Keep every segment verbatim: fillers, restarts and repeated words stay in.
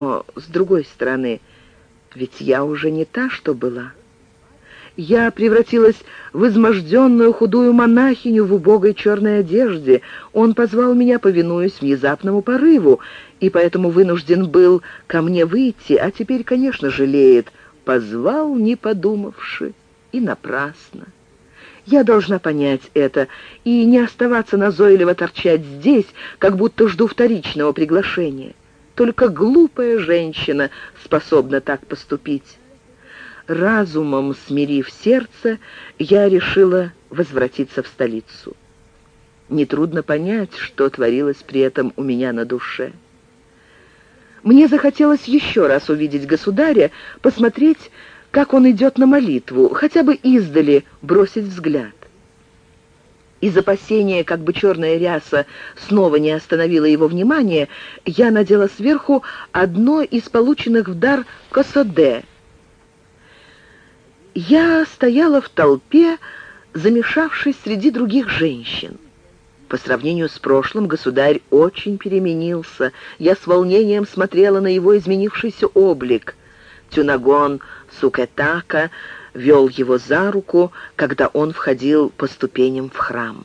Но, с другой стороны, ведь я уже не та, что была. Я превратилась в изможденную худую монахиню в убогой черной одежде. Он позвал меня, повинуясь внезапному порыву, и поэтому вынужден был ко мне выйти, а теперь, конечно, жалеет. Позвал, не подумавши, и напрасно. Я должна понять это и не оставаться назойливо торчать здесь, как будто жду вторичного приглашения. Только глупая женщина способна так поступить. Разумом смирив сердце, я решила возвратиться в столицу. Нетрудно понять, что творилось при этом у меня на душе. Мне захотелось еще раз увидеть государя, посмотреть, как он идет на молитву, хотя бы издали бросить взгляд. Из опасения, как бы черная ряса снова не остановила его внимание, я надела сверху одно из полученных в дар косоде. Я стояла в толпе, замешавшись среди других женщин. По сравнению с прошлым государь очень переменился. Я с волнением смотрела на его изменившийся облик. Тюнагон Сукетака вел его за руку, когда он входил по ступеням в храм.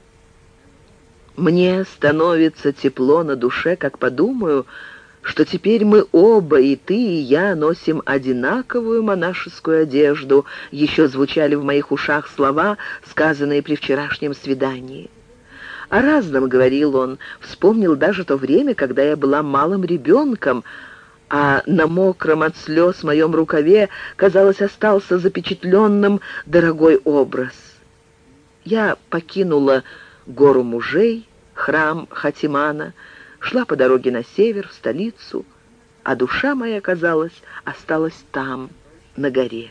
Мне становится тепло на душе, как подумаю, что теперь мы оба, и ты, и я, носим одинаковую монашескую одежду. Еще звучали в моих ушах слова, сказанные при вчерашнем свидании. О разном говорил он, вспомнил даже то время, когда я была малым ребенком, а на мокром от слез моем рукаве, казалось, остался запечатленным дорогой образ. Я покинула гору мужей, храм Хатимана, шла по дороге на север, в столицу, а душа моя, казалось, осталась там, на горе.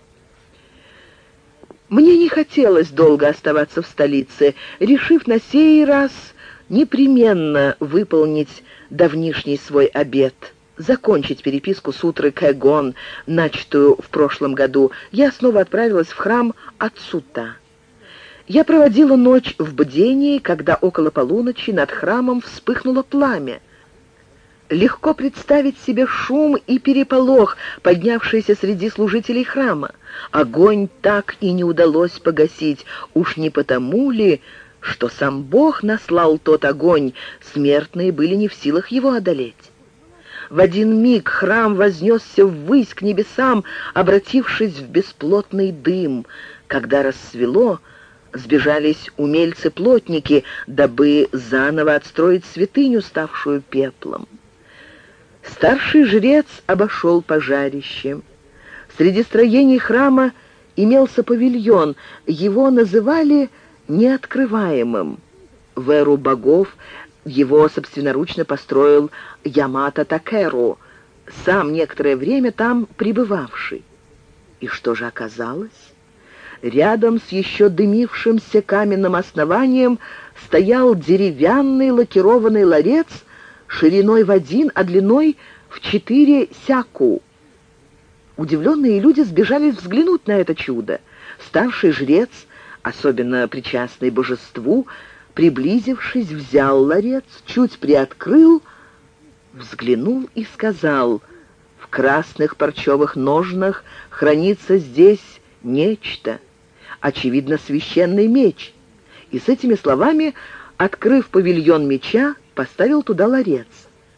Мне не хотелось долго оставаться в столице, решив на сей раз непременно выполнить давнишний свой обет — закончить переписку с Утрой Кэгон, начатую в прошлом году. Я снова отправилась в храм Ацута. Я проводила ночь в бдении, когда около полуночи над храмом вспыхнуло пламя. Легко представить себе шум и переполох, поднявшийся среди служителей храма. Огонь так и не удалось погасить. Уж не потому ли, что сам Бог наслал тот огонь, смертные были не в силах его одолеть? В один миг храм вознесся ввысь к небесам, обратившись в бесплотный дым. Когда рассвело, сбежались умельцы-плотники, дабы заново отстроить святыню, ставшую пеплом. Старший жрец обошел пожарище. Среди строений храма имелся павильон, его называли «неоткрываемым». В эру богов его собственноручно построил Ямато Такеру, сам некоторое время там пребывавший. И что же оказалось? Рядом с еще дымившимся каменным основанием стоял деревянный лакированный ларец шириной в один, а длиной в четыре сяку. Удивленные люди сбежали взглянуть на это чудо. Старший жрец, особенно причастный божеству, приблизившись, взял ларец, чуть приоткрыл, взглянул и сказал: «В красных парчевых ножнах хранится здесь нечто, очевидно, священный меч». И с этими словами, открыв павильон меча, поставил туда ларец.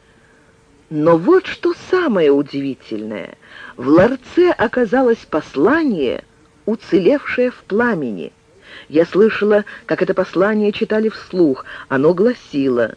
Но вот что самое удивительное. В ларце оказалось послание, уцелевшее в пламени. Я слышала, как это послание читали вслух. Оно гласило: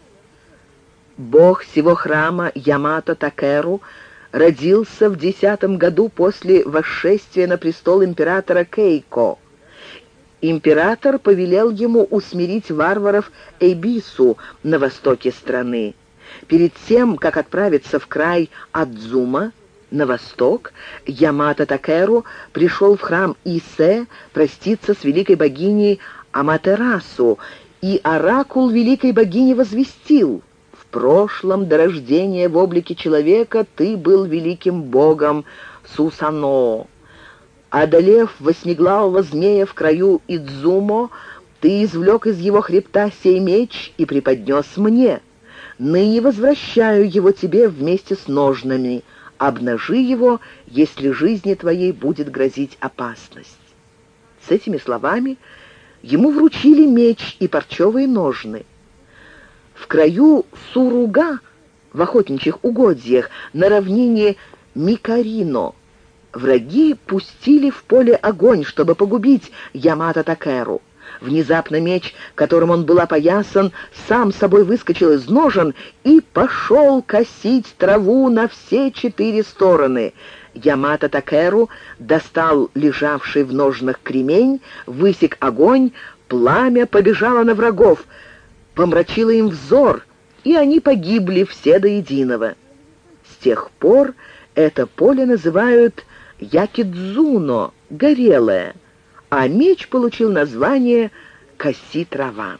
«Бог сего храма Ямато Такеру родился в десятом году после восшествия на престол императора Кейко. Император повелел ему усмирить варваров Эйбису на востоке страны. Перед тем, как отправиться в край Адзума, на восток, Ямато Такеру пришел в храм Исе проститься с великой богиней Аматерасу, и оракул великой богини возвестил: в прошлом до рождения в облике человека ты был великим богом Сусано. Одолев восьмиглавого змея в краю Идзумо, ты извлек из его хребта сей меч и преподнес мне. Ныне возвращаю его тебе вместе с ножнами. Обнажи его, если жизни твоей будет грозить опасность». С этими словами ему вручили меч и парчевые ножны. В краю Суруга, в охотничьих угодьях, на равнине Микарино, враги пустили в поле огонь, чтобы погубить Ямато Такеру. Внезапно меч, которым он был опоясан, сам собой выскочил из ножен и пошел косить траву на все четыре стороны. Ямато Такеру достал лежавший в ножнах кремень, высек огонь, пламя побежало на врагов, помрачило им взор, и они погибли все до единого. С тех пор это поле называют Якидзуно, горелое, а меч получил название «Коси трава».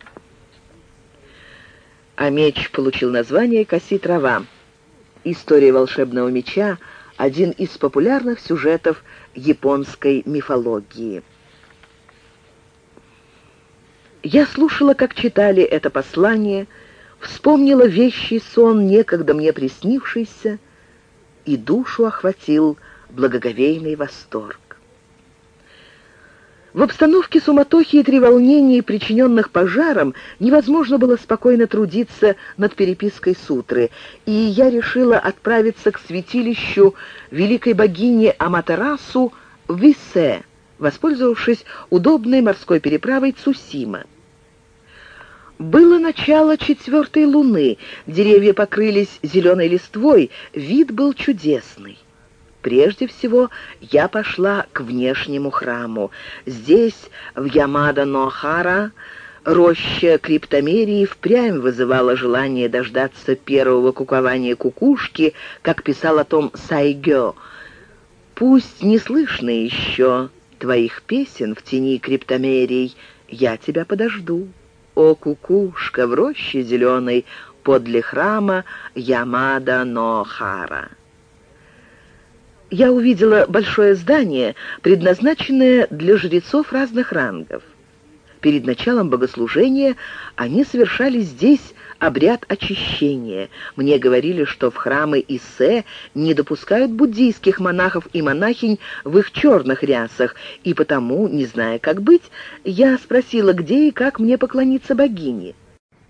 А меч получил название «Коси трава». История волшебного меча — один из популярных сюжетов японской мифологии. Я слушала, как читали это послание, вспомнила вещий сон, некогда мне приснившийся, и душу охватил благоговейный восторг. В обстановке суматохи и треволнений, причиненных пожаром, невозможно было спокойно трудиться над перепиской сутры, и я решила отправиться к святилищу великой богини Аматерасу в Исе, воспользовавшись удобной морской переправой Цусима. Было начало четвертой луны, деревья покрылись зеленой листвой, вид был чудесный. Прежде всего, я пошла к внешнему храму. Здесь, в Ямада-но-Хара, роща криптомерии впрямь вызывала желание дождаться первого кукования кукушки, как писал о том Сайгё. «Пусть не слышно еще твоих песен в тени криптомерий, я тебя подожду. О, кукушка в роще зеленой подле храма Ямада-но-Хара». Я увидела большое здание, предназначенное для жрецов разных рангов. Перед началом богослужения они совершали здесь обряд очищения. Мне говорили, что в храмы Исе не допускают буддийских монахов и монахинь в их черных рясах, и потому, не зная, как быть, я спросила, где и как мне поклониться богине.